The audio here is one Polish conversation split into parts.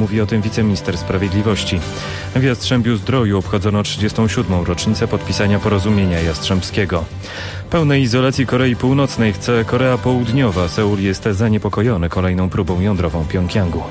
mówi o tym wiceminister sprawiedliwości. W Jastrzębiu-Zdroju obchodzono 37. rocznicę podpisania porozumienia jastrzębskiego. Pełnej izolacji Korei Północnej chce Korea Południowa. Seul jest zaniepokojony kolejną próbą jądrową Pjongjangu.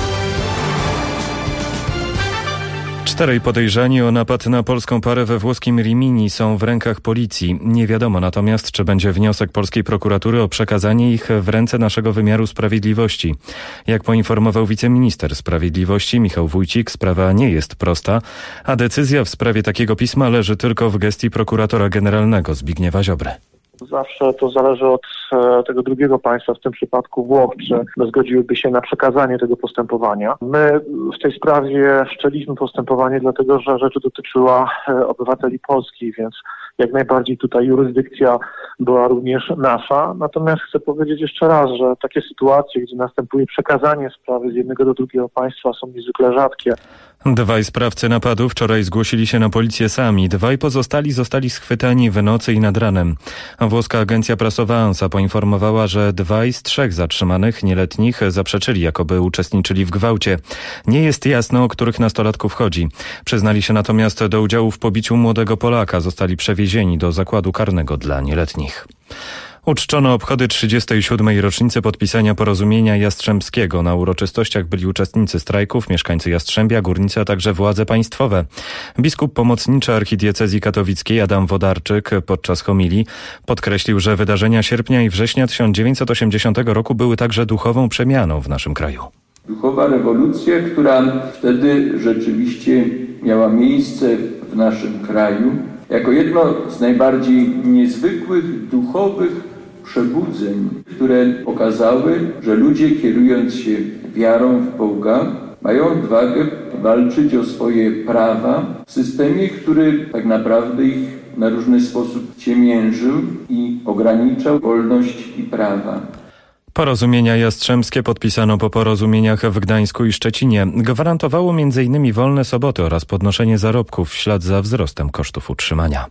4 podejrzani o napad na polską parę we włoskim Rimini są w rękach policji. Nie wiadomo natomiast, czy będzie wniosek polskiej prokuratury o przekazanie ich w ręce naszego wymiaru sprawiedliwości. Jak poinformował wiceminister sprawiedliwości Michał Wójcik, sprawa nie jest prosta, a decyzja w sprawie takiego pisma leży tylko w gestii prokuratora generalnego Zbigniewa Ziobry. Zawsze to zależy od tego drugiego państwa, w tym przypadku Włoch, czy zgodziłyby się na przekazanie tego postępowania. My w tej sprawie wszczęliśmy postępowanie, dlatego że rzecz dotyczyła obywateli polskich, więc jak najbardziej tutaj jurysdykcja była również nasza. Natomiast chcę powiedzieć jeszcze raz, że takie sytuacje, gdzie następuje przekazanie sprawy z jednego do drugiego państwa, są niezwykle rzadkie. 2 sprawcy napadu wczoraj zgłosili się na policję sami. 2 pozostali zostali schwytani w nocy i nad ranem. Włoska agencja prasowa ANSA poinformowała, że 2 z 3 zatrzymanych nieletnich zaprzeczyli, jakoby uczestniczyli w gwałcie. Nie jest jasne, o których nastolatków chodzi. Przyznali się natomiast do udziału w pobiciu młodego Polaka. Zostali przewiezieni do zakładu karnego dla nieletnich. Uczczono obchody 37. rocznicy podpisania porozumienia jastrzębskiego. Na uroczystościach byli uczestnicy strajków, mieszkańcy Jastrzębia, górnicy, a także władze państwowe. Biskup pomocniczy archidiecezji katowickiej Adam Wodarczyk podczas homilii podkreślił, że wydarzenia sierpnia i września 1980 roku były także duchową przemianą w naszym kraju. Duchowa rewolucja, która wtedy rzeczywiście miała miejsce w naszym kraju, jako jedno z najbardziej niezwykłych duchowych przebudzeń, które pokazały, że ludzie, kierując się wiarą w Boga, mają odwagę walczyć o swoje prawa w systemie, który tak naprawdę ich na różny sposób ciemiężył i ograniczał wolność i prawa. Porozumienia jastrzębskie podpisano po porozumieniach w Gdańsku i Szczecinie. Gwarantowało m.in. wolne soboty oraz podnoszenie zarobków w ślad za wzrostem kosztów utrzymania.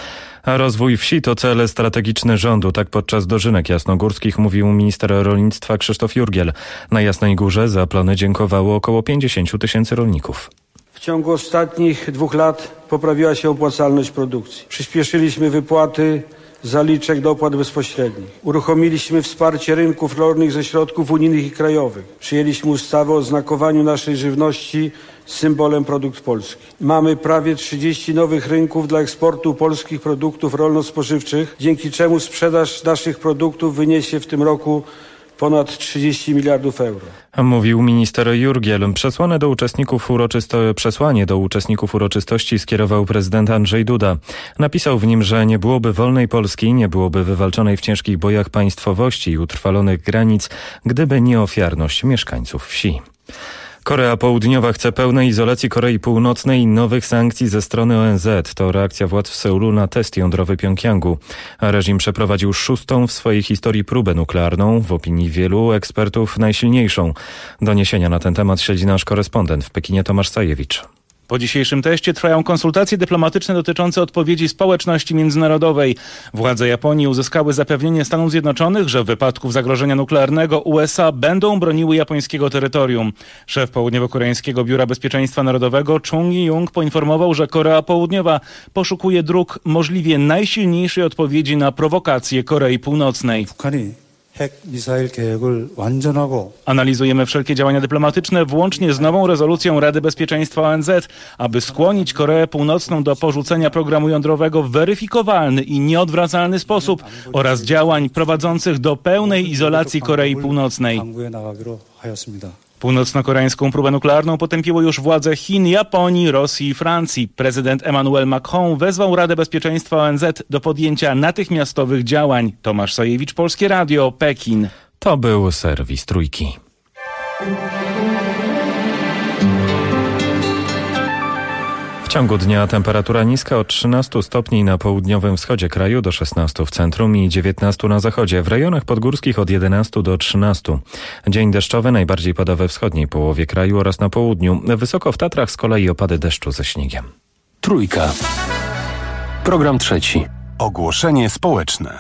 A rozwój wsi to cel strategiczny rządu. Tak podczas dożynek jasnogórskich mówił minister rolnictwa Krzysztof Jurgiel. Na Jasnej Górze za plony dziękowało około 50 000 rolników. W ciągu ostatnich 2 lat poprawiła się opłacalność produkcji. Przyspieszyliśmy wypłaty zaliczek do opłat bezpośrednich. Uruchomiliśmy wsparcie rynków rolnych ze środków unijnych i krajowych. Przyjęliśmy ustawę o znakowaniu naszej żywności symbolem produkt polski. Mamy prawie 30 nowych rynków dla eksportu polskich produktów rolno-spożywczych, dzięki czemu sprzedaż naszych produktów wyniesie w tym roku ponad 30 miliardów euro. Mówił minister Jurgiel. Przesłanie do uczestników uroczystości skierował prezydent Andrzej Duda. Napisał w nim, że nie byłoby wolnej Polski, nie byłoby wywalczonej w ciężkich bojach państwowości i utrwalonych granic, gdyby nie ofiarność mieszkańców wsi. Korea Południowa chce pełnej izolacji Korei Północnej i nowych sankcji ze strony ONZ. To reakcja władz w Seulu na test jądrowy Pjongjangu. Reżim przeprowadził 6. w swojej historii próbę nuklearną, w opinii wielu ekspertów najsilniejszą. Doniesienia na ten temat śledzi nasz korespondent w Pekinie Tomasz Sajewicz. Po dzisiejszym teście trwają konsultacje dyplomatyczne dotyczące odpowiedzi społeczności międzynarodowej. Władze Japonii uzyskały zapewnienie Stanów Zjednoczonych, że w wypadku zagrożenia nuklearnego USA będą broniły japońskiego terytorium. Szef Południowo-Koreańskiego Biura Bezpieczeństwa Narodowego Chung Yi-Jung poinformował, że Korea Południowa poszukuje dróg możliwie najsilniejszej odpowiedzi na prowokacje Korei Północnej. Analizujemy wszelkie działania dyplomatyczne, włącznie z nową rezolucją Rady Bezpieczeństwa ONZ, aby skłonić Koreę Północną do porzucenia programu jądrowego w weryfikowalny i nieodwracalny sposób oraz działań prowadzących do pełnej izolacji Korei Północnej. Północno-koreańską próbę nuklearną potępiło już władze Chin, Japonii, Rosji i Francji. Prezydent Emmanuel Macron wezwał Radę Bezpieczeństwa ONZ do podjęcia natychmiastowych działań. Tomasz Sajewicz, Polskie Radio, Pekin. To był serwis Trójki. W ciągu dnia temperatura niska od 13 stopni na południowym wschodzie kraju do 16 w centrum i 19 na zachodzie. W rejonach podgórskich od 11 do 13. Dzień deszczowy najbardziej pada we wschodniej połowie kraju oraz na południu. Wysoko w Tatrach z kolei opady deszczu ze śniegiem. Trójka. Program trzeci. Ogłoszenie społeczne.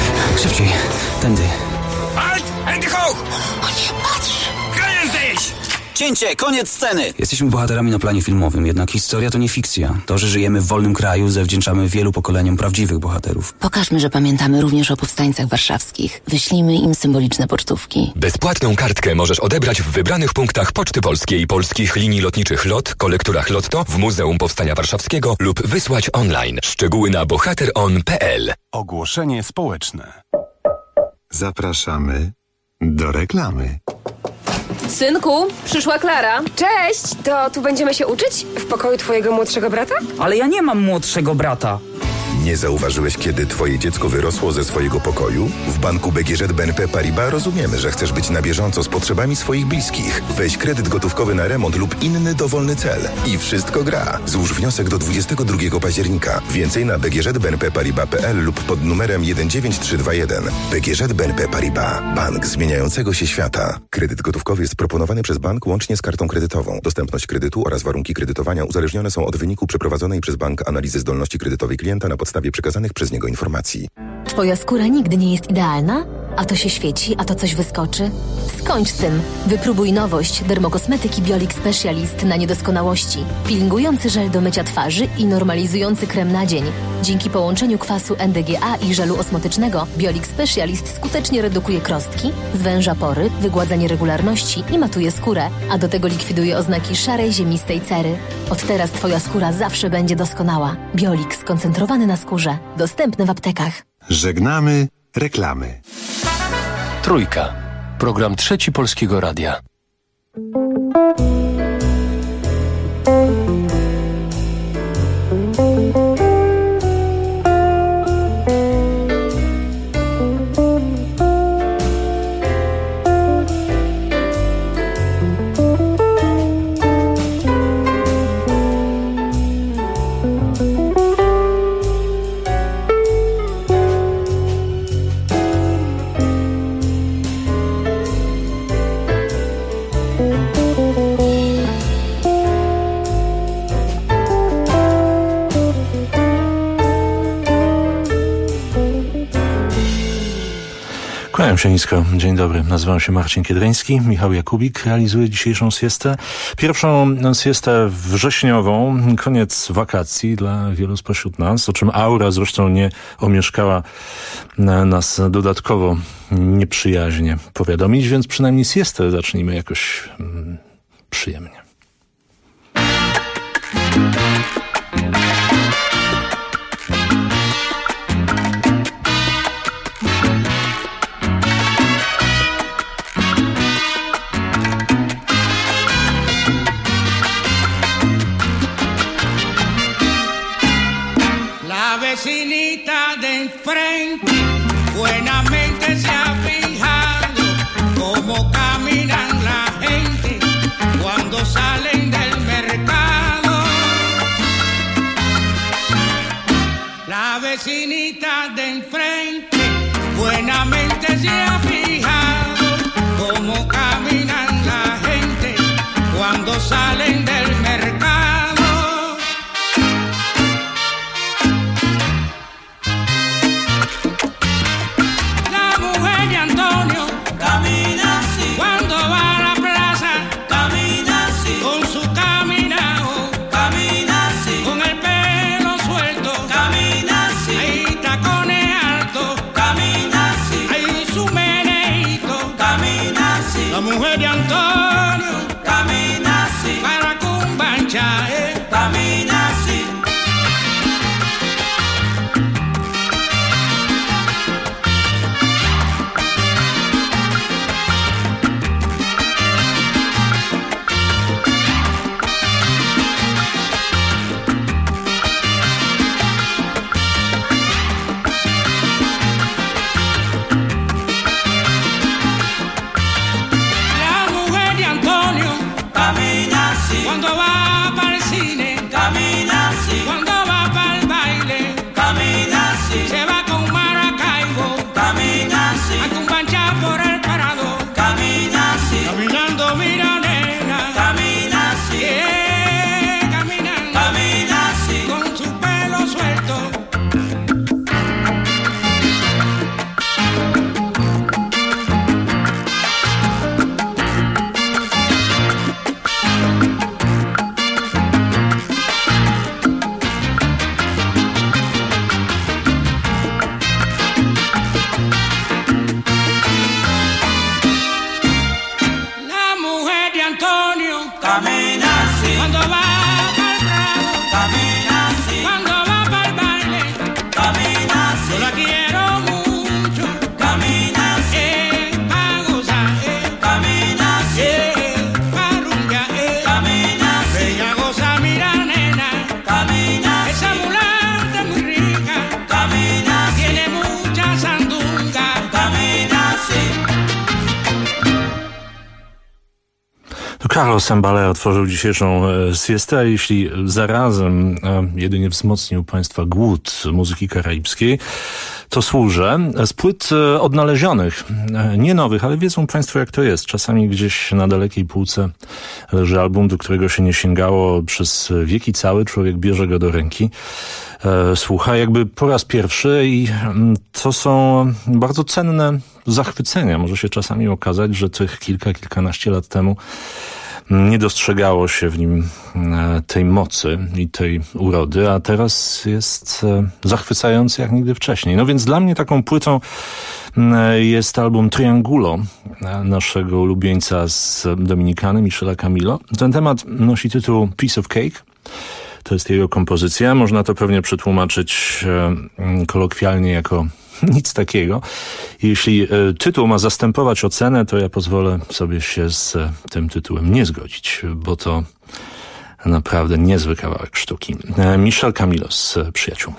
Szybciej, tędy. Halt! Hände hoch! O nie, patrz! Können sich! Cięcie, koniec sceny! Jesteśmy bohaterami na planie filmowym, jednak historia to nie fikcja. To, że żyjemy w wolnym kraju, zawdzięczamy wielu pokoleniom prawdziwych bohaterów. Pokażmy, że pamiętamy również o powstańcach warszawskich. Wyślijmy im symboliczne pocztówki. Bezpłatną kartkę możesz odebrać w wybranych punktach Poczty Polskiej, polskich linii lotniczych LOT, kolekturach Lotto, w Muzeum Powstania Warszawskiego lub wysłać online. Szczegóły na bohateron.pl. Ogłoszenie społeczne. Zapraszamy do reklamy. Synku, przyszła Klara. Cześć! To tu będziemy się uczyć? W pokoju twojego młodszego brata? Ale ja nie mam młodszego brata. Nie zauważyłeś, kiedy twoje dziecko wyrosło ze swojego pokoju? W banku BGŻ BNP Paribas rozumiemy, że chcesz być na bieżąco z potrzebami swoich bliskich. Weź kredyt gotówkowy na remont lub inny dowolny cel. I wszystko gra. Złóż wniosek do 22 października. Więcej na bgżbnpparibas.pl lub pod numerem 19321. BGŻ BNP Paribas. Bank zmieniającego się świata. Kredyt gotówkowy jest proponowany przez bank łącznie z kartą kredytową. Dostępność kredytu oraz warunki kredytowania uzależnione są od wyniku przeprowadzonej przez bank analizy zdolności kredytowej klienta na podstawie przekazanych przez niego informacji. Twoja skóra nigdy nie jest idealna? A to się świeci, a to coś wyskoczy? Skończ z tym. Wypróbuj nowość dermokosmetyki Biolix Specialist na niedoskonałości. Peelingujący żel do mycia twarzy i normalizujący krem na dzień. Dzięki połączeniu kwasu NDGA i żelu osmotycznego Biolix Specialist skutecznie redukuje krostki, zwęża pory, wygładza nieregularności i matuje skórę, a do tego likwiduje oznaki szarej, ziemistej cery. Od teraz twoja skóra zawsze będzie doskonała. Biolix skoncentrowany na skórze. Dostępny w aptekach. Żegnamy reklamy. Trójka. Program Trzeci Polskiego Radia. Kłaniam się nisko. Dzień dobry. Nazywam się Marcin Kiedryński. Michał Jakubik realizuje dzisiejszą siestę. Pierwszą siestę wrześniową. Koniec wakacji dla wielu spośród nas, o czym aura zresztą nie omieszkała nas dodatkowo nieprzyjaźnie powiadomić, więc przynajmniej siestę zacznijmy jakoś przyjemnie. Vecinita de enfrente buenamente se ha fijado cómo caminan la gente cuando salen del mercado. La vecinita de enfrente buenamente se ha fijado cómo caminan la gente cuando salen del mercado. María Antonio camina así. Cuando va pa'l Prado camina así. Cuando va pa'l baile camina así. Yo la quiero mucho camina así. Pa' gozar camina así. Pa' rumbear camina así. Ella goza, mira nena camina así. Esa mulata es muy rica camina así. Tiene mucha sandunga camina así. Carlos Mbale otworzył dzisiejszą siestę, a jeśli zarazem jedynie wzmocnił Państwa głód muzyki karaibskiej, to służę z płyt odnalezionych, nie nowych, ale wiedzą Państwo jak to jest. Czasami gdzieś na dalekiej półce leży album, do którego się nie sięgało przez wieki całe, człowiek bierze go do ręki, słucha jakby po raz pierwszy i to są bardzo cenne zachwycenia. Może się czasami okazać, że tych kilkanaście lat temu nie dostrzegało się w nim tej mocy i tej urody, a teraz jest zachwycający jak nigdy wcześniej. No więc dla mnie taką płytą jest album Triangulo naszego ulubieńca z Dominikany, Michela Camilo. Ten temat nosi tytuł Piece of Cake. To jest jego kompozycja. Można to pewnie przetłumaczyć kolokwialnie jako nic takiego. Jeśli tytuł ma zastępować ocenę, to ja pozwolę sobie się z tym tytułem nie zgodzić, bo to naprawdę niezły kawałek sztuki. Michel Camilo z przyjaciółmi.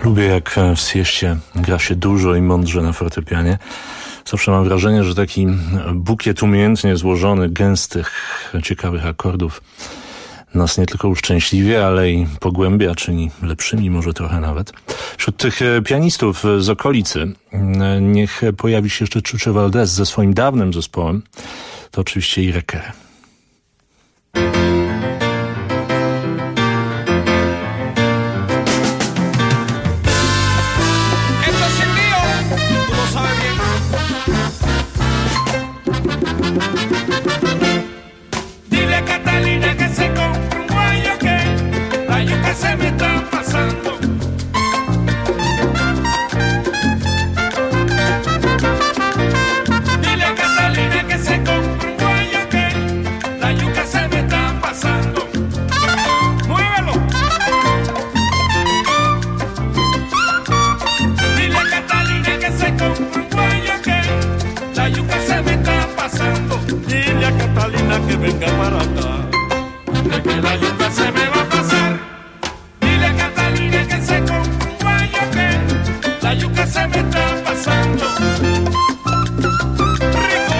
Lubię, jak w sieście gra się dużo i mądrze na fortepianie. Zawsze mam wrażenie, że taki bukiet umiejętnie złożonych, gęstych, ciekawych akordów nas nie tylko uszczęśliwia, ale i pogłębia, czyni lepszymi może trochę nawet. Wśród tych pianistów z okolicy niech pojawi się jeszcze Chucho Valdés ze swoim dawnym zespołem. To oczywiście Irequere. Dile a Catalina que se compre un guayo que la yuca se me está pasando. Dile a Catalina que se compre un guayo que la yuca se me está pasando. Muévelo. Dile a Catalina que se compre un guayo que la yuca se me está pasando. Dile a Catalina que venga para acá, de que la yuca se me va a pasar. Dile a Catalina que se compre un guayo que la yuca se me está pasando. Rico.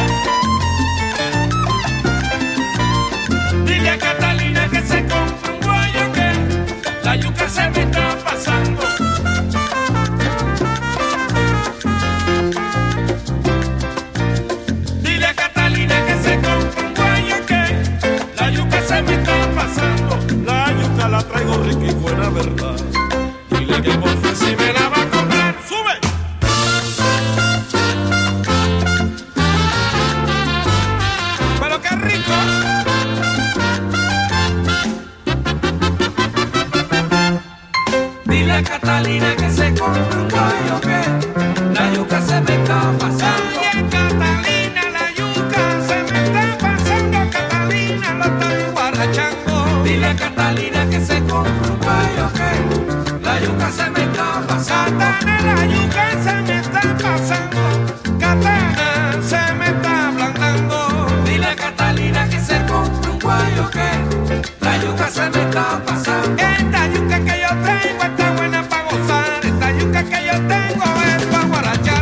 Dile a Catalina que se compre un guayo que la yuca se me está pasando. Dile a Catalina que se compre un guayo que la yuca se me está pasando. La yuca la traigo rica y buena, verdad. Dile que por fin si me la va a comprar. ¡Sube! ¡Pero qué rico! Dile a Catalina que se compre un guayo que la yuca se me está pasando. Oye, Catalina, la yuca se me está pasando. Catalina, lo estoy guarachando. Dile a Catalina que se compre un guayo que la yuca se me está pasando. Catana, la yuca se me está pasando. Catana, se me está ablandando. Dile a Catalina que se compre un guayo que la yuca se me está pasando. Esta yuca que yo tengo está buena para gozar. Esta yuca que yo tengo es para guarachar.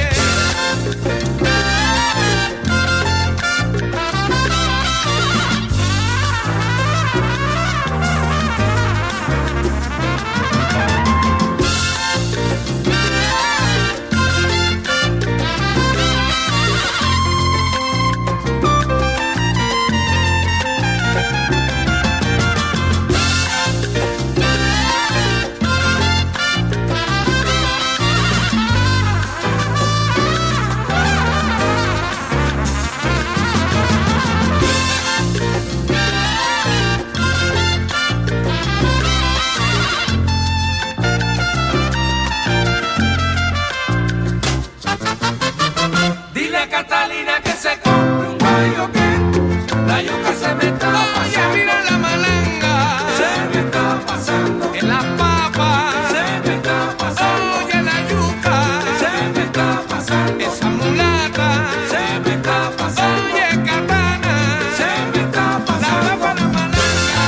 Dile a Catalina que se compre un guayo que la yuca se me está pasando. Oye, mira la malanga, se me está pasando. En la papa, se me está pasando. Oye, la yuca, se me está pasando. Esa mulata, se me está pasando. Oye, Catana, se me está pasando. La papa, la malanga,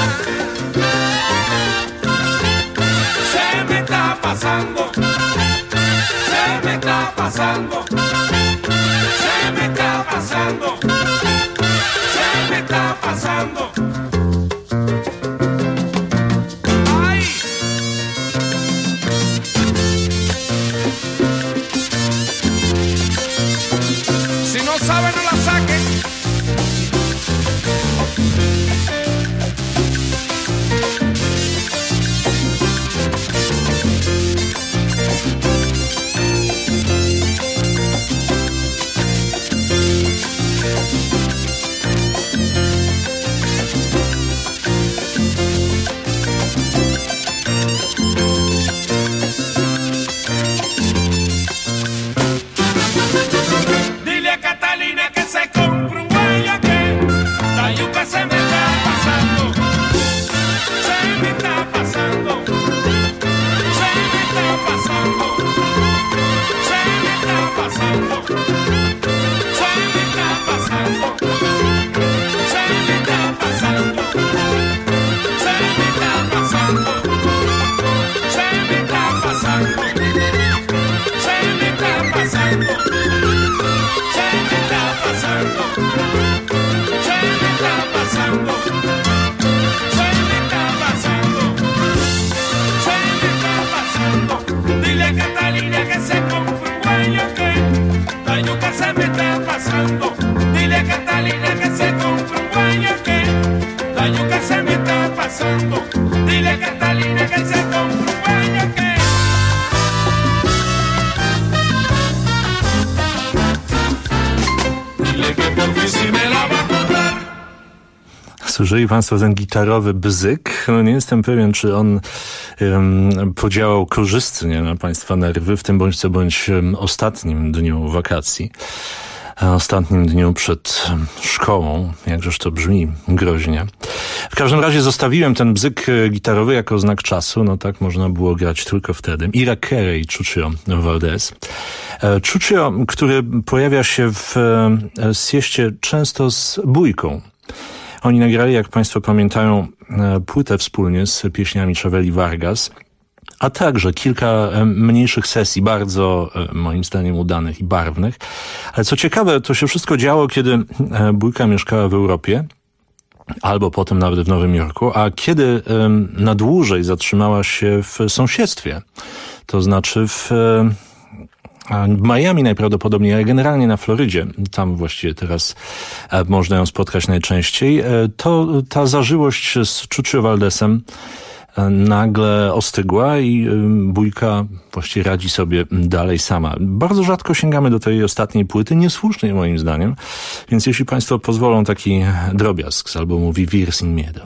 se me está pasando. Se me está pasando. Se me está pasando. Se me está pasando. ¡Ay! Si no sabe, no la saque. Dile a Catalina que se compre se me está pasando. Dile a Catalina que se compre un guayaque. La yuca se me está pasando. Dile a Catalina que se compre un guayaque. Dile que por fin si me la va a comprar. Słyszeli Państwo ten gitarowy bzyk? No nie jestem pewien, czy on podziałał korzystnie na Państwa nerwy w tym bądź co bądź ostatnim dniu wakacji. Ostatnim dniu przed szkołą, jakżeż to brzmi groźnie. W każdym razie zostawiłem ten bzyk gitarowy jako znak czasu, no tak można było grać tylko wtedy. Ira Carey i Chucho Valdez. Chucho, który pojawia się w sieście często z Bójką. Oni nagrali, jak Państwo pamiętają, płytę wspólnie z pieśniami Chaveli Vargas, a także kilka mniejszych sesji, bardzo moim zdaniem udanych i barwnych. Ale co ciekawe, to się wszystko działo, kiedy Bójka mieszkała w Europie, albo potem nawet w Nowym Jorku, a kiedy na dłużej zatrzymała się w sąsiedztwie, to znaczy w Miami najprawdopodobniej, ale generalnie na Florydzie, tam właściwie teraz można ją spotkać najczęściej, to ta zażyłość z Chucho Valdezem nagle ostygła i Bójka właściwie radzi sobie dalej sama. Bardzo rzadko sięgamy do tej ostatniej płyty, niesłusznie moim zdaniem, więc jeśli Państwo pozwolą, taki drobiazg z albumu Vivir sin Miedo.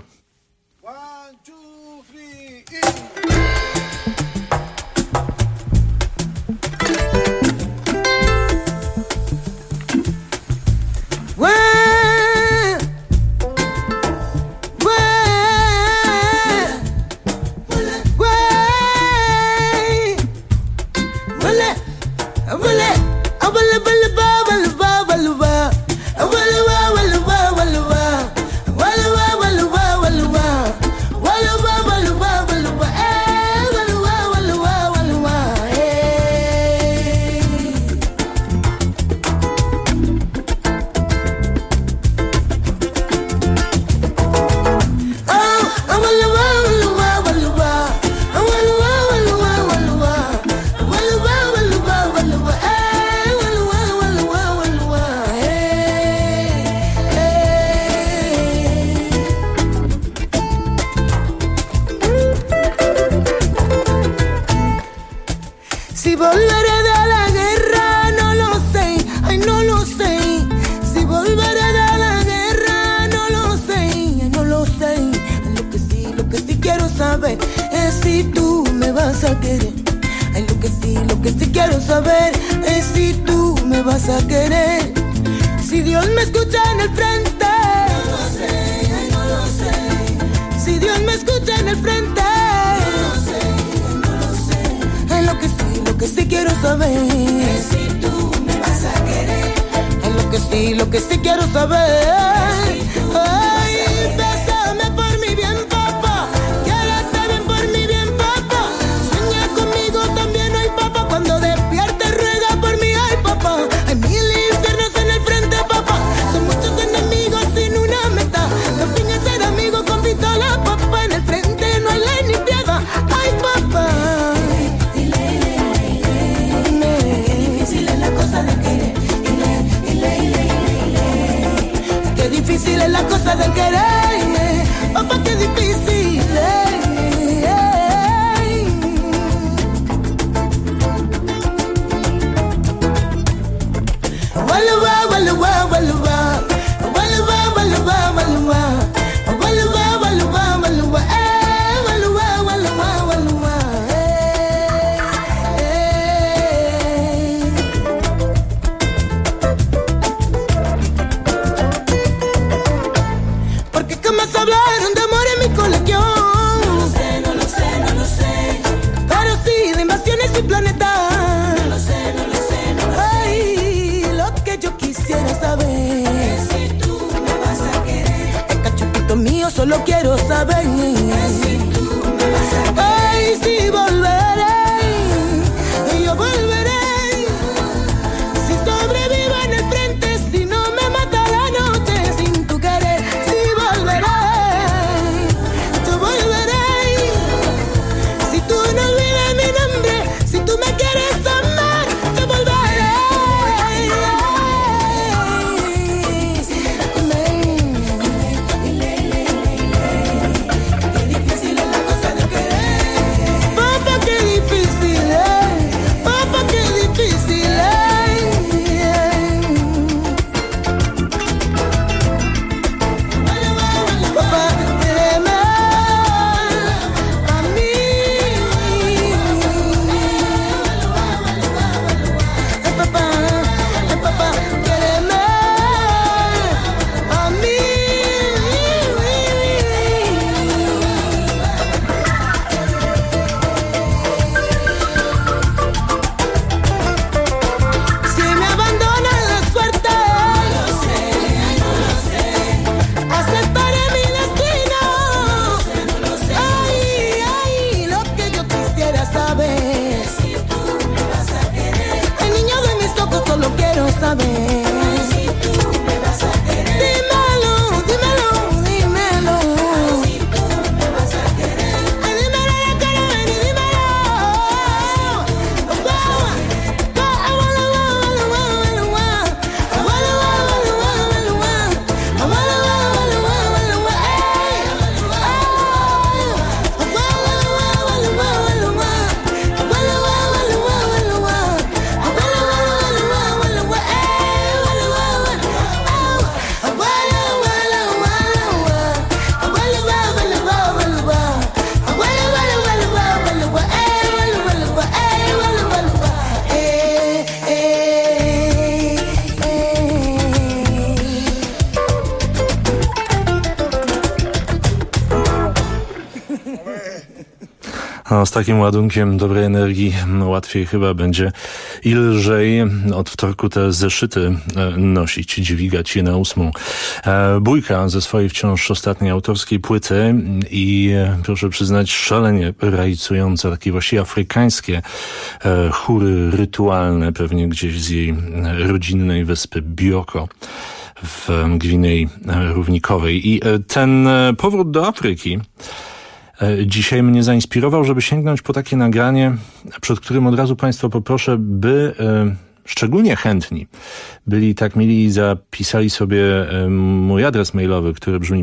No, z takim ładunkiem dobrej energii łatwiej chyba będzie i lżej od wtorku te zeszyty nosić, dźwigać je na 8. Bójka ze swojej wciąż ostatniej autorskiej płyty i proszę przyznać szalenie rajcujące, takie właściwie afrykańskie chóry rytualne, pewnie gdzieś z jej rodzinnej wyspy Bioko w Gwinei Równikowej. I ten powrót do Afryki dzisiaj mnie zainspirował, żeby sięgnąć po takie nagranie, przed którym od razu Państwa poproszę, by szczególnie chętni byli tak mili i zapisali sobie mój adres mailowy, który brzmi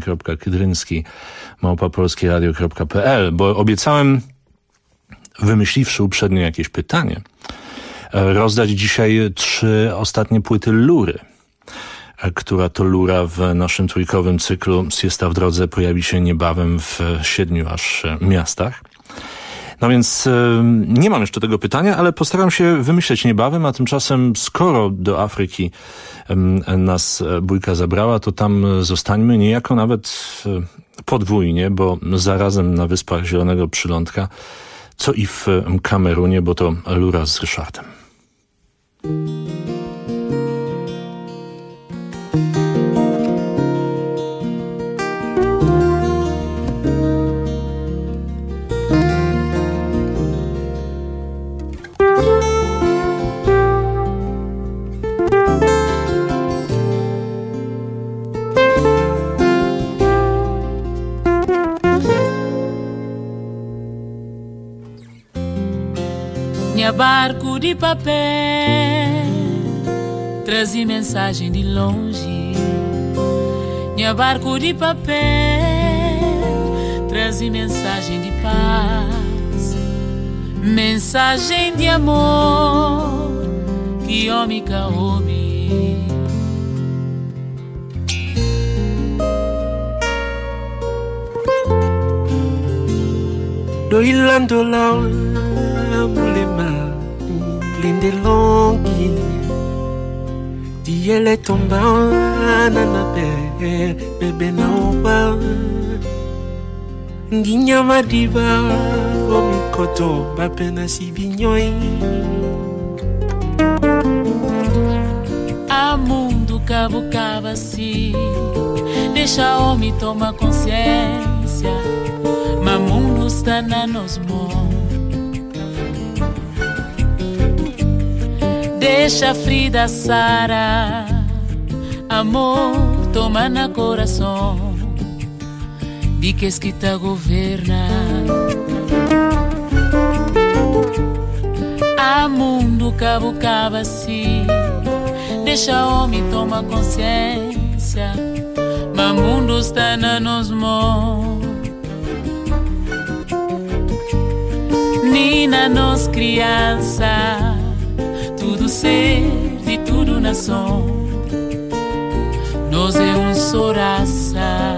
marcin.kydrynski@polskieradio.pl, bo obiecałem, wymyśliwszy uprzednio jakieś pytanie, rozdać dzisiaj 3 ostatnie płyty Lury, która to Lura w naszym trójkowym cyklu Siesta w drodze pojawi się niebawem w 7 aż miastach. No więc nie mam jeszcze tego pytania, ale postaram się wymyśleć niebawem, a tymczasem skoro do Afryki nas Bójka zabrała, to tam zostańmy niejako nawet podwójnie, bo zarazem na Wyspach Zielonego Przylądka, co i w Kamerunie, bo to Lura z Ryszardem. Minha barco de papel trazia mensagem de longe. Minha barco de papel trazia mensagem de paz, mensagem de amor que homem ca homem. Do ilando lao mulema linde longi diele tomba na bebe na oba nginya madiba omi koto bapena sibinyoi a mundo cavucava assim, deixa homem tomar consciência, mas mundo está na nos mãos. Deixa Frida Sara, amor toma na coração, de que esquita governa. A mundo cavucava assim, deixa homem toma consciência, mas mundo está na nos mãos. Nina nos criança, tudo ser de tudo nação, nós é só raça.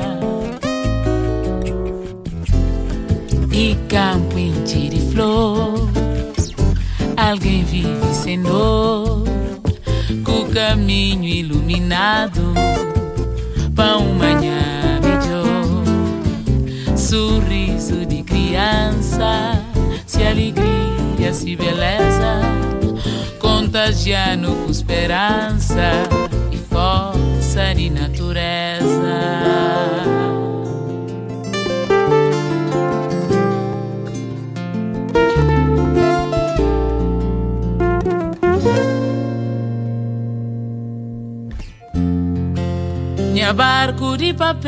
E campo enche de flor, alguém vive sem dor, com o caminho iluminado para um manhã melhor. Sorriso de criança, se alegria, se beleza, contagiando com esperança e força de natureza. Minha barco de papel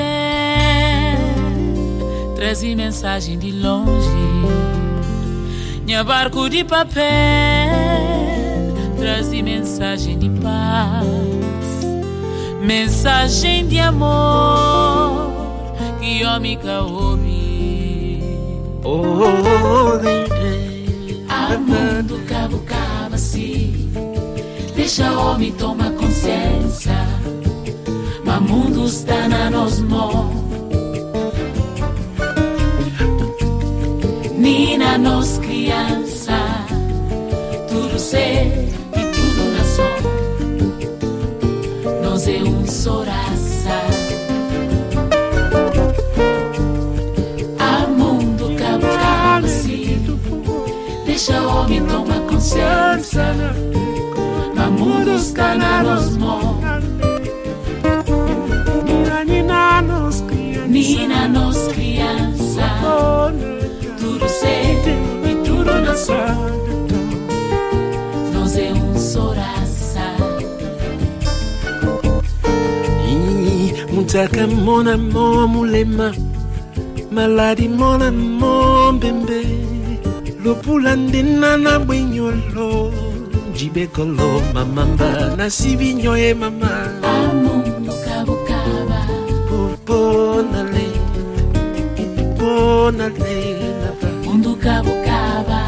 trazia mensagem de longe. Minha barco de papel trazia mensagem de paz, mensagem de amor que homem ca homem. Amando cavucava assim, deixa homem tomar consciência, mas mundo está na nos mãos. Nina nos criança, tudo ser e tudo nação, nós é só raça. A mundo cavucava assim, consciência. Mas mundo está na nos mãos. Nina nos criança. Tudo cedo e tudo na sua. Nós é soraça. Mutaka mona mulema. Maladi mona bembe. Lopulandina na bwenyolo. Jibekolo mamamba. Nasibinyo e mama. Amundo kabukaba. Bonale. Mundo kabukaba.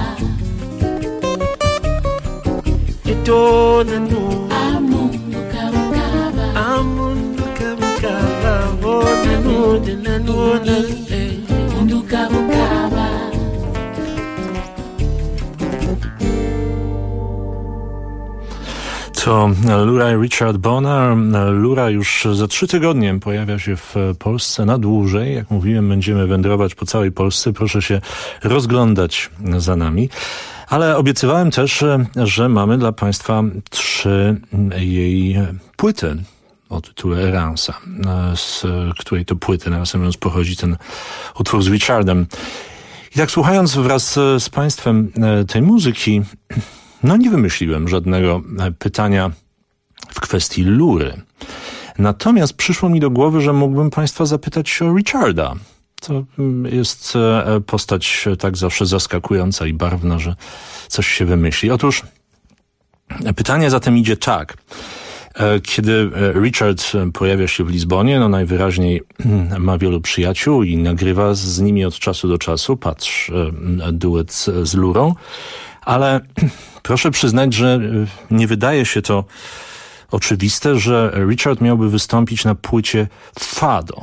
Etona no. Amundo kabukaba. Amundo kabukaba. Bona no de nanona. Mundo kabukaba. To Lura i Richard Bona. Lura już za 3 tygodnie pojawia się w Polsce na dłużej. Jak mówiłem, będziemy wędrować po całej Polsce. Proszę się rozglądać za nami. Ale obiecywałem też, że mamy dla Państwa 3 jej płyty o tytule Eransa, z której to płyty, nawiasem mówiąc, pochodzi ten utwór z Richardem. I tak słuchając wraz z Państwem tej muzyki, no nie wymyśliłem żadnego pytania w kwestii Lury. Natomiast przyszło mi do głowy, że mógłbym Państwa zapytać o Richarda. To jest postać tak zawsze zaskakująca i barwna, że coś się wymyśli. Otóż pytanie zatem idzie tak. Kiedy Richard pojawia się w Lizbonie, no najwyraźniej ma wielu przyjaciół i nagrywa z nimi od czasu do czasu, patrz, duet z Lurą, ale proszę przyznać, że nie wydaje się to oczywiste, że Richard miałby wystąpić na płycie Fado.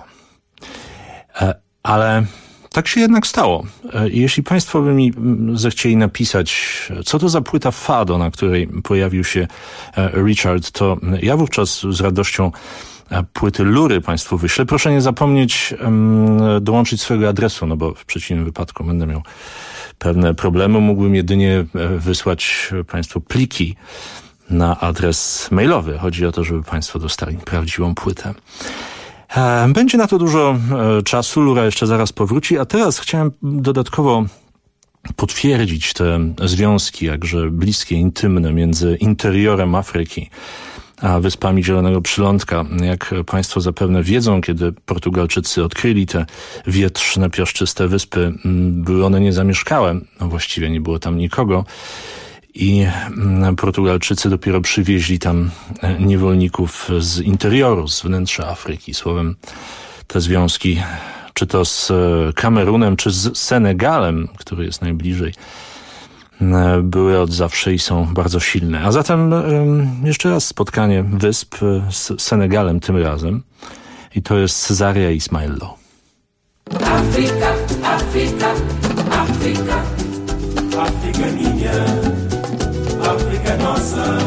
Ale tak się jednak stało. Jeśli Państwo by mi zechcieli napisać, co to za płyta Fado, na której pojawił się Richard, to ja wówczas z radością płyty Lury Państwu wyślę. Proszę nie zapomnieć dołączyć swojego adresu, no bo w przeciwnym wypadku będę miał pewne problemy. Mógłbym jedynie wysłać Państwu pliki na adres mailowy. Chodzi o to, żeby Państwo dostali prawdziwą płytę. Będzie na to dużo czasu, Lura jeszcze zaraz powróci, a teraz chciałem dodatkowo potwierdzić te związki, jakże bliskie, intymne między interiorem Afryki a wyspami Zielonego Przylądka. Jak Państwo zapewne wiedzą, kiedy Portugalczycy odkryli te wietrzne, piaszczyste wyspy, były one niezamieszkałe, no właściwie nie było tam nikogo. I Portugalczycy dopiero przywieźli tam niewolników z interioru, z wnętrza Afryki. Słowem, te związki, czy to z Kamerunem, czy z Senegalem, który jest najbliżej, były od zawsze i są bardzo silne. A zatem jeszcze raz spotkanie wysp z Senegalem tym razem. I to jest Cesaria Ismaello. Afrika, Afrika, Afrika, Afrika minha, Afrika nossa.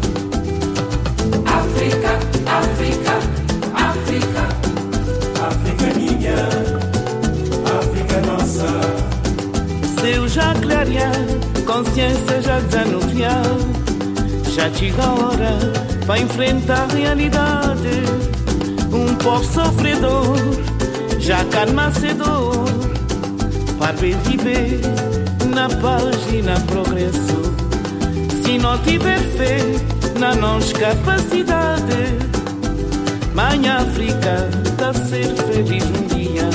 Afrika, Afrika, Afrika, Afrika minha, Afrika nossa. Seu já clarear, consciência já desanuviar. Já chega a hora para enfrentar a realidade. Povo sofredor, já calma a dor. Para viver na paz e na progresso. Se não tiver fé na nossa capacidade, mãe África tá ser feliz dia.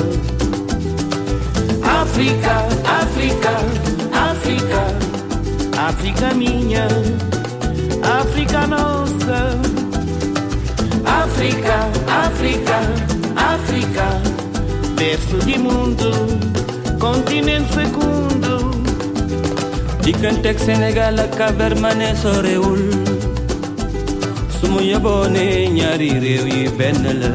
África, África, África, África minha, África nossa. África, África, África, berço de mundo, continente fecundo. Dikantek Senegal ak Cabermané sorewul sumu yebone ñaari réew yi benn la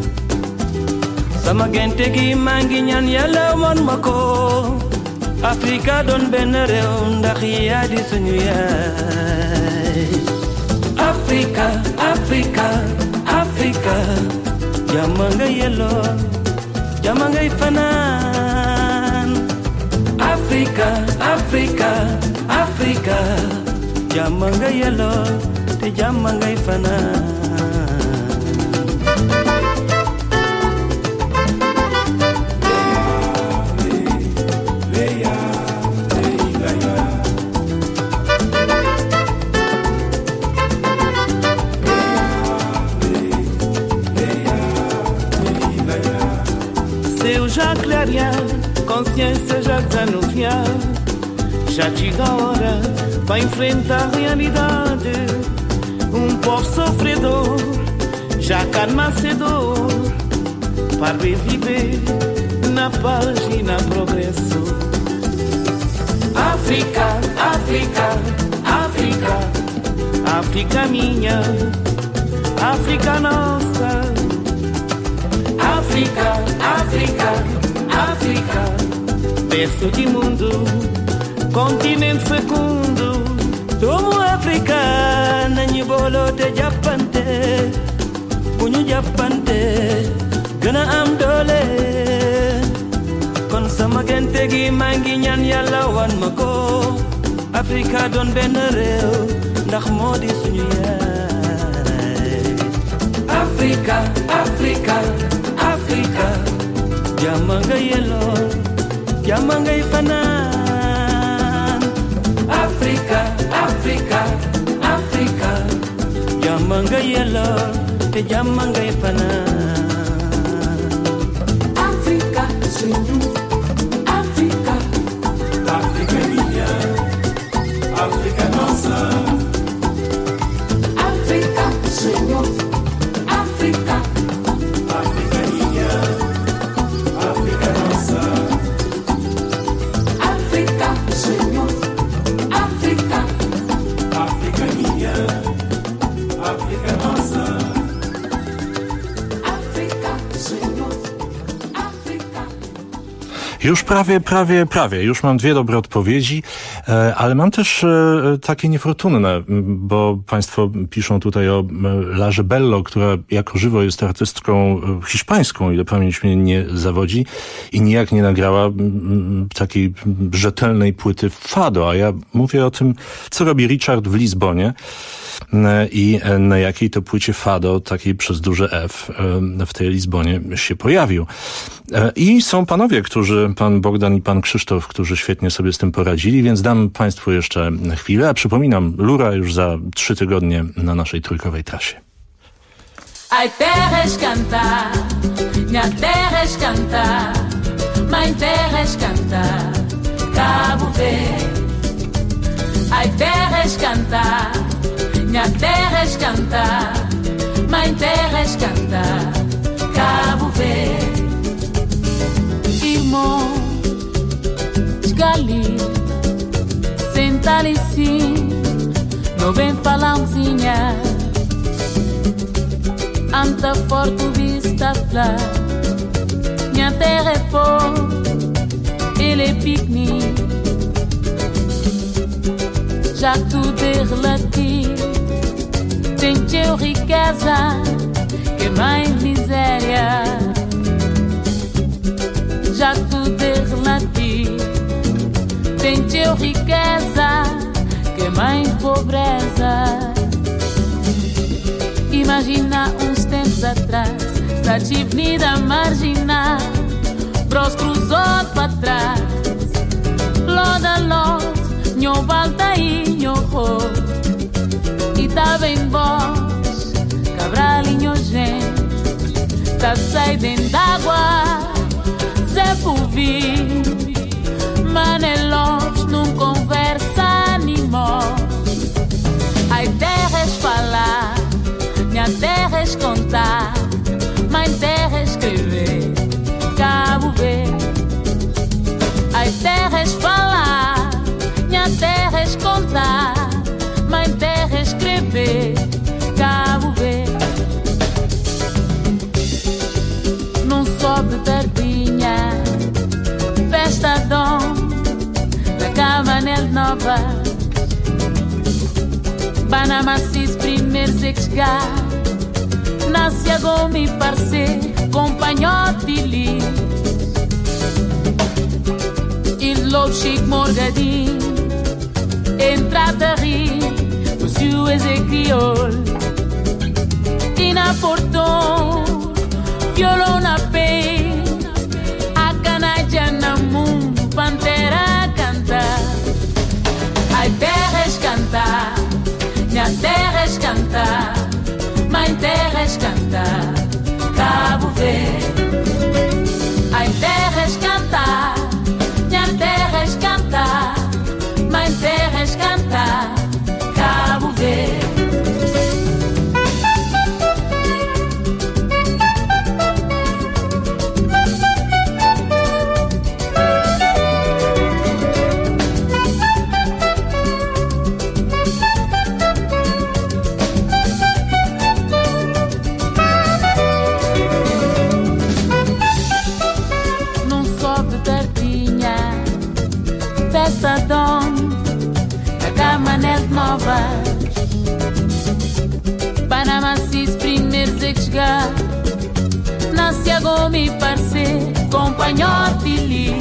sama gente gi maa ngi ñaan Yàlla won ma ko Afrika doon benn réew ndax yaa di suñu yaay Afrika, Afrika, Afrika jàmm nga yelloo jàmm ngay fanaan Afrika, Afrika, Afrika, jàmm nga yelloo te jàmm ngay fanaan. Seu já clarear, consciência já desanuviar. Já chega a hora para enfrentar a realidade. Povo sofredor já calma cedo para viver na paz e na progresso. África, África, África, África minha, África nossa. África, África, África, berço de mundo, continente fecundo. Tomo África, nanyi bolo te japante, bunyu japante, gana am dole. Kon sama gente gi mangi ñaan Yàlla wan mako. África doon benn réew, ndax moo di suñu yaay. África, África, África, jàmm nga yelloo, jàmm ngay fanaan. África, África, África, jàmm nga yelloo te jàmm ngay fanaan. África, Senhor, África, África minha, África nossa. África, Senhor, África, África minha, África nossa. África, Senhor, África, África minha, África nossa. África, Senhor, África. Już prawie. Już mam dwie dobre odpowiedzi, ale mam też takie niefortunne, bo państwo piszą tutaj o Larze Bello, która jako żywo jest artystką hiszpańską, ile pamięć mnie nie zawodzi i nijak nie nagrała takiej rzetelnej płyty fado, a ja mówię o tym, co robi Richard w Lizbonie i na jakiej to płycie fado, takiej przez duże F, w tej Lizbonie się pojawił. I są panowie, pan Bogdan i pan Krzysztof, którzy świetnie sobie z tym poradzili, więc dam państwu jeszcze chwilę. A przypominam, Lura już za 3 tygodnie na naszej trójkowej trasie. Ai terras cantar, minha terras cantar, mãe terras cantar, Cabo Verde. Ai terras cantar, minha terras cantar, mãe terras cantar, Cabo Verde. Irmão, esgali, senta ali sim, não vem falãozinha. Anta forte vista flá, minha terra é pó, ele é piquenique. Já tudo é relativo, tem teu riqueza, que mais miséria. Já tudo é relativo, tem teu riqueza, que mais pobreza. Imagina uns tempos atrás, da avenida marginal, bros cruzou para trás, loda loda, nho volta e nho ro, e tá bem voz, cabralinho gente, tá sai dentro d'água, Zé Puvi, Manelos, não conversa nem morre, ai terras falar, minha terra é contar, mãe terra é escrever, Cabo Verde. Ai terra é falar, minha terra é contar, mãe terra é escrever, Cabo Verde. Não sobe tardinha, festa dom, da Cabanel Nova, Banamacis primeiros é que chegar, nasce a gome parce, companhote de lis. E logo chico morgadinho, entrada a rir, suas é crioulo. E na portão, violão na pé, a canaja na mundo, pantera cantar. Ai terras cantar, minha terras cantar, mãe terras cantar, Cabo Verde. Ai terras cantar, minha terras cantar, mãe terras cantar, Cabo Verde. Festa Dom, da Camanel Novas, Panamá sis primeiros a chegar, nasce a Gomi parceiro, companhote li,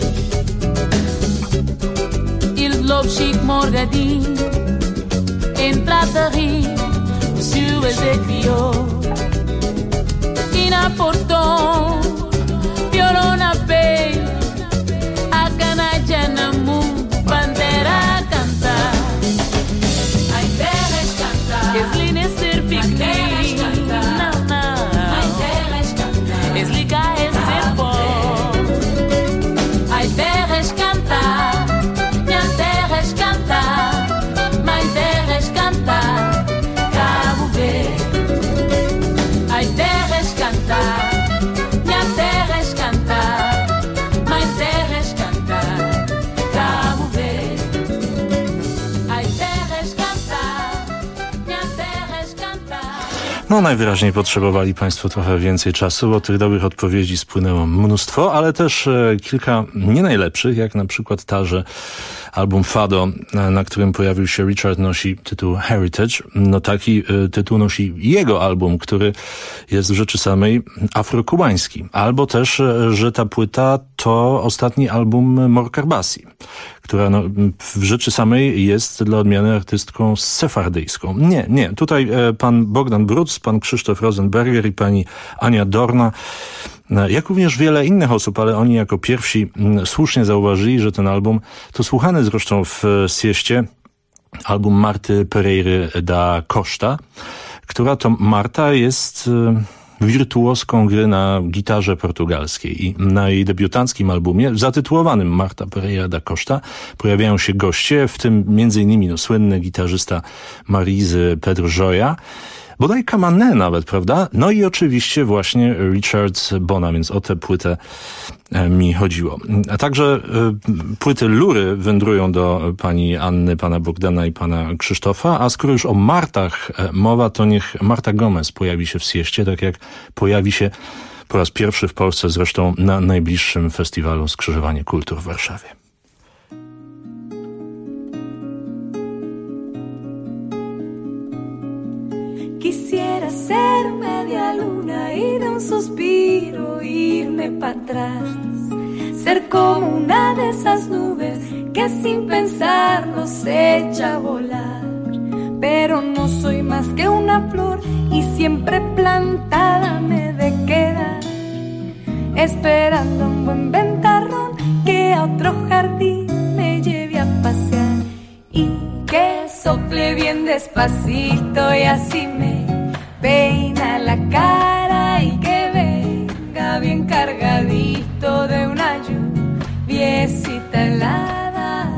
Il Lobo Chico Morgadinho, entrada a rir, o Suas é criou, e na portão, violão na peito, na mundo, bandeira cantar. Ai terras cantar. Esline ser piquenique. Não, não. Ai terras cantar. Esliga é ser bom. Ai terras cantar. Minha terras cantar. Mãe terras cantar. Cabo Verde. Ai terras cantar. Minha terras cantar. Mãe terras cantar. No najwyraźniej potrzebowali Państwo trochę więcej czasu, bo tych dobrych odpowiedzi spłynęło mnóstwo, ale też kilka nie najlepszych, jak na przykład ta, że album Fado, na którym pojawił się Richard, nosi tytuł Heritage. No taki tytuł nosi jego album, który jest w rzeczy samej afrokubański. Albo też, że ta płyta to ostatni album Morkarbasi, która no, w rzeczy samej jest dla odmiany artystką sefardyjską. Nie. Tutaj pan Bogdan Bruc, pan Krzysztof Rosenberger i pani Ania Dorna, jak również wiele innych osób, ale oni jako pierwsi słusznie zauważyli, że ten album to słuchany zresztą w sieście album Marty Pereiry da Costa, która to Marta jest wirtuoską gry na gitarze portugalskiej i na jej debiutanckim albumie zatytułowanym Marta Pereira da Costa pojawiają się goście, w tym m.in. słynny gitarzysta Marizy Pedro Joya, bodaj Kamané nawet, prawda? No i oczywiście właśnie Richard Bona, więc o tę płytę mi chodziło. A także płyty Lury wędrują do pani Anny, pana Bogdana i pana Krzysztofa, a skoro już o Martach mowa, to niech Marta Gomez pojawi się w sieście, tak jak pojawi się po raz pierwszy w Polsce zresztą na najbliższym festiwalu Skrzyżowanie Kultur w Warszawie. Quisiera ser media luna y de un suspiro irme para atrás, ser como una de esas nubes que sin pensarlo se echa a volar, pero no soy más que una flor y siempre plantada me de quedar, esperando un buen ventarrón que a otro jardín me lleve a pasear y que sople bien despacito y así me peina la cara y que venga bien cargadito de una lluviecita helada.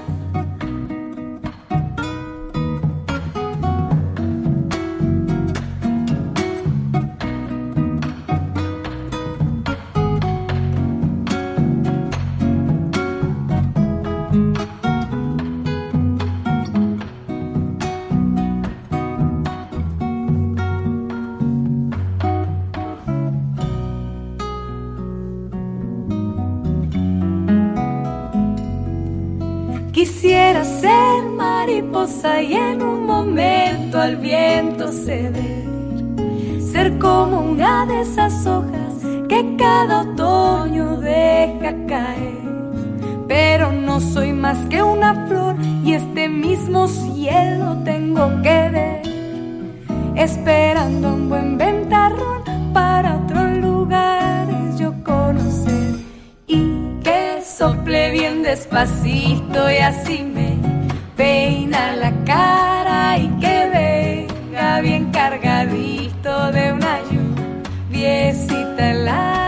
Quisiera ser mariposa y en un momento al viento ceder, ser como una de esas hojas que cada otoño deja caer, pero no soy más que una flor y este mismo cielo tengo que ver, esperando un buen ventarrón para otros lugares yo conocer, y que sople bien despacito y así me peina la cara, y que venga bien cargadito de una lluviecita helada.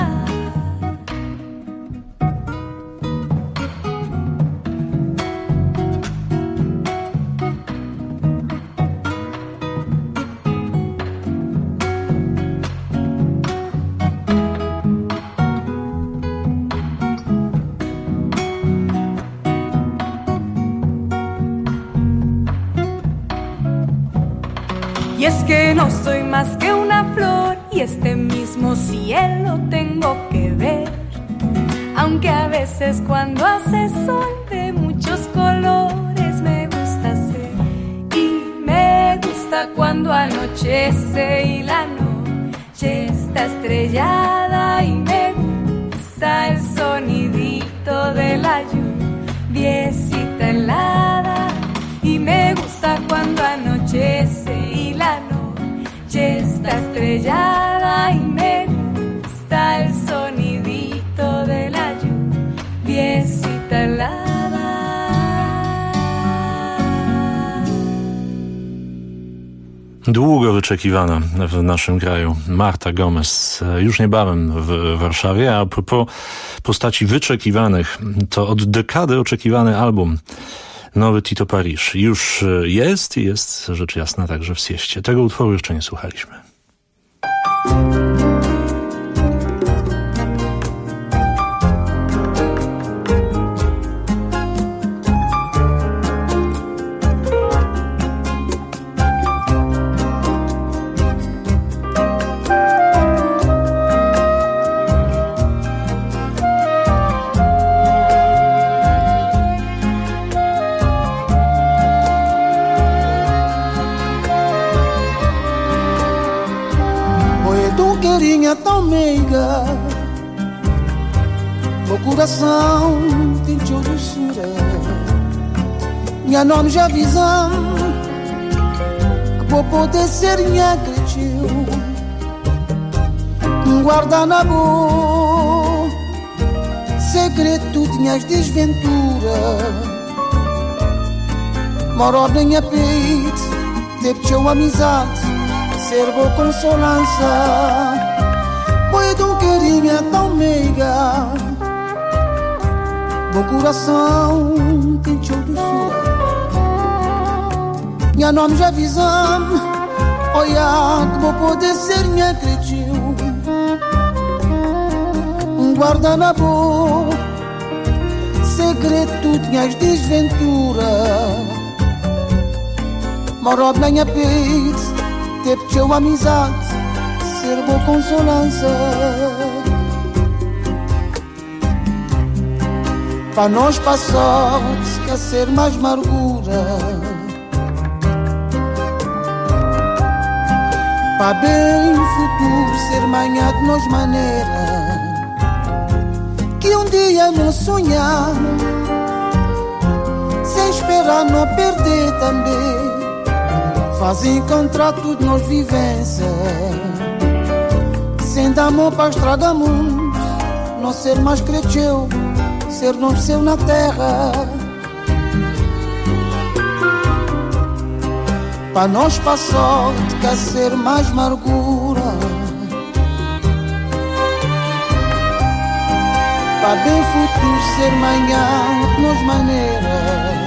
Y es que no soy más que una flor, y este mismo cielo tengo que ver, aunque a veces cuando hace sol de muchos colores me gusta ser, y me gusta cuando anochece y la noche está estrellada, y me gusta el sonidito de la lluviecita helada, y me gusta cuando anochece y la noche está estrellada, y me gusta el sonidito de la lluviecita helada. Długo wyczekiwana w naszym kraju Marta Gomez, już niebawem w Warszawie. A propos postaci wyczekiwanych, to od dekady oczekiwany album nowy Tito Paris już jest i jest rzecz jasna także w sieście. Tego utworu jeszcze nie słuchaliśmy. Tão meiga, meu coração tem de doçura. Minha nome já visão, que vou poder ser minha cretiu. Guarda na boa, segredo tinhas desventura. Moro na minha peito, teve teu amizade, ser boa consolança. Foi de um carinho tão meiga, meu coração tem teu doçura. Minha nome já visão, olha que vou poder ser minha cretiu. Guarda na boa, segredo tinhas desventura. Moro na minha peito, teve teu amizade, ser boa consolança. Para nós passar, esquecer mais amargura. Para bem futuro ser manhã de nós maneira. Que um dia não sonhar, sem esperar não perder também. Faz encontrar tudo nós vivência. Sem dar mão para estragar mundo, não ser mais cresceu, ser não nasceu na terra. Para nós passar, quer ser mais amargura. Para bem futuro ser manhã, nos maneira.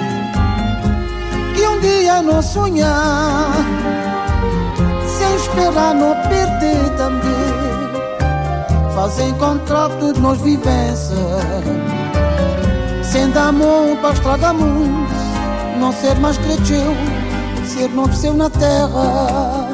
Que um dia não sonhar, sem esperar não perder também. Faz encontrar tudo nos vivência. Sem dar mão para estragar mundo, não ser mais cresceu, ser não nasceu na terra.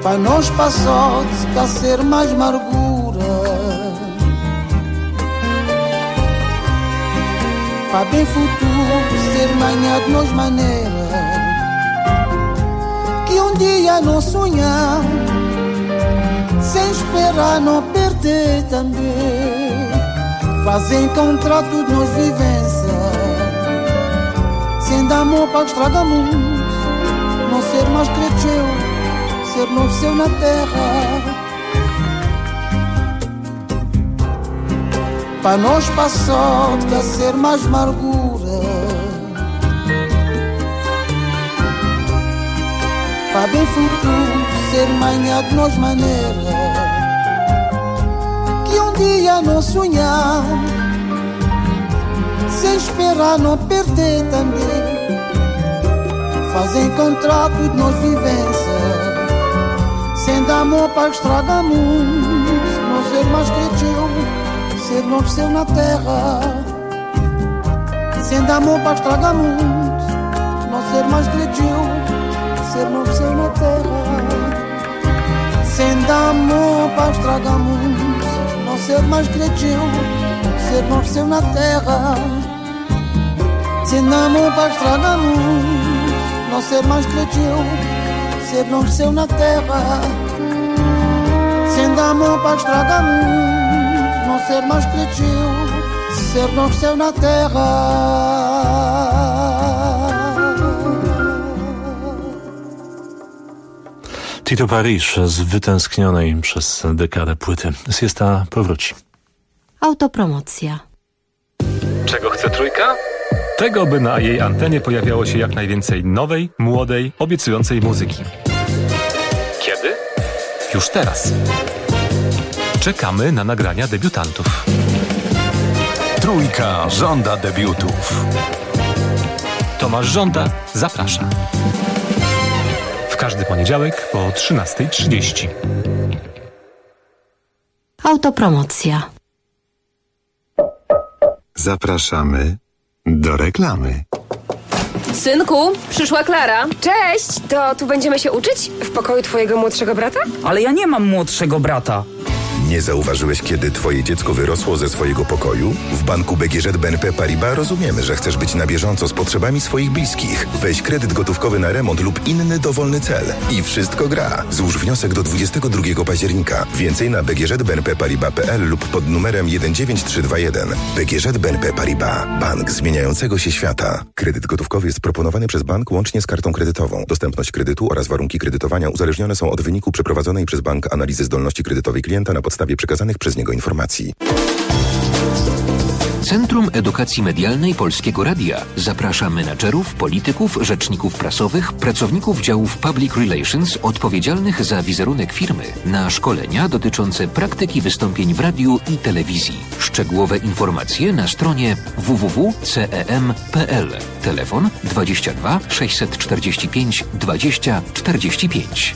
Para nós passou de ser mais amargura, para bem futuro ser manhã de nós maneira, que dia não sonhar, sem esperar não perder também, fazer encontrar tudo nos vivência, sem dar amor para estragar muito, não ser mais cresceu, ser novo seu na terra. Para nós passou de ser mais amargura, para bem futuro ser manhã de nós maneira, que dia não sonhar, sem esperar não perder também, fazer encontrar tudo nos vivência, sem dar amor para estragar muito, não ser mais cresceu, ser novo seu na terra, sem dar amor para estragar muito, não ser mais cresceu, ser novo seu na terra, sem dar amor para estragar muito, não ser mais cresceu, ser novo seu na terra, sem dar amor para estragar muito, não ser mais cresceu, ser novo seu na terra, sem dar amor para estragar muito, não ser mais cresceu, ser novo seu na terra. Tito Paris z wytęsknionej przez dekadę płyty. Siesta powróci. Autopromocja. Czego chce Trójka? Tego, by na jej antenie pojawiało się jak najwięcej nowej, młodej, obiecującej muzyki. Kiedy? Już teraz. Czekamy na nagrania debiutantów. Trójka żąda debiutów. Tomasz Żąda zaprasza. W każdy poniedziałek po 13:30. Autopromocja. Zapraszamy do reklamy. Synku, przyszła Klara. Cześć! To tu będziemy się uczyć? W pokoju twojego młodszego brata? Ale ja nie mam młodszego brata. Nie zauważyłeś, kiedy twoje dziecko wyrosło ze swojego pokoju? W banku BGŻ BNP Paribas rozumiemy, że chcesz być na bieżąco z potrzebami swoich bliskich. Weź kredyt gotówkowy na remont lub inny dowolny cel. I wszystko gra. Złóż wniosek do 22 października. Więcej na bgżbnpparibas.pl lub pod numerem 19321. BGŻ BNP Paribas. Bank zmieniającego się świata. Kredyt gotówkowy jest proponowany przez bank łącznie z kartą kredytową. Dostępność kredytu oraz warunki kredytowania uzależnione są od wyniku przeprowadzonej przez bank analizy zdolności kredytowej klienta na podstawie przekazanych przez niego informacji. Centrum Edukacji Medialnej Polskiego Radia zaprasza menadżerów, polityków, rzeczników prasowych, pracowników działów Public Relations odpowiedzialnych za wizerunek firmy na szkolenia dotyczące praktyki wystąpień w radiu i telewizji. Szczegółowe informacje na stronie www.cem.pl. Telefon 22 645 20 45.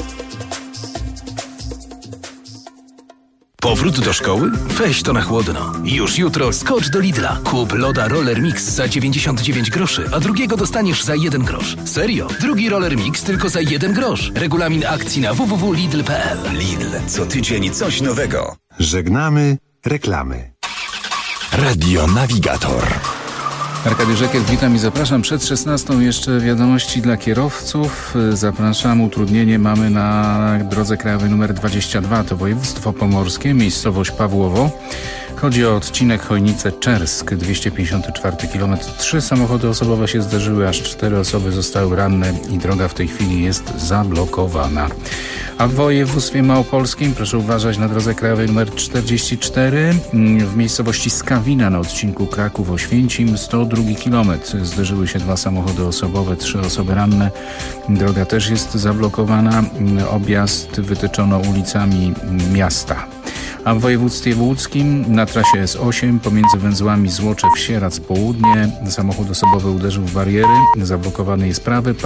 Powrót do szkoły? Weź to na chłodno. Już jutro skocz do Lidla. Kup loda Roller Mix za 99 groszy, a drugiego dostaniesz za 1 grosz. Serio? Drugi Roller Mix tylko za 1 grosz. Regulamin akcji na www.lidl.pl. Lidl. Co tydzień coś nowego. Żegnamy reklamy. Radio Navigator. Arkadiusz Ekier, witam i zapraszam. Przed 16 jeszcze wiadomości dla kierowców. Zapraszam, utrudnienie mamy na drodze krajowej nr 22, to województwo pomorskie, miejscowość Pawłowo. Chodzi o odcinek Chojnice-Czersk, 254 km. 3 samochody osobowe się zderzyły, aż 4 osoby zostały ranne i droga w tej chwili jest zablokowana. A w województwie małopolskim proszę uważać na drodze krajowej nr 44 w miejscowości Skawina na odcinku Kraków-Oświęcim 102 km. Zderzyły się 2 samochody osobowe, 3 osoby ranne. Droga też jest zablokowana. Objazd wytyczono ulicami miasta. A w województwie łódzkim na trasie S8 pomiędzy węzłami Złoczew-Sieradz południe samochód osobowy uderzył w bariery. Zablokowany jest prawy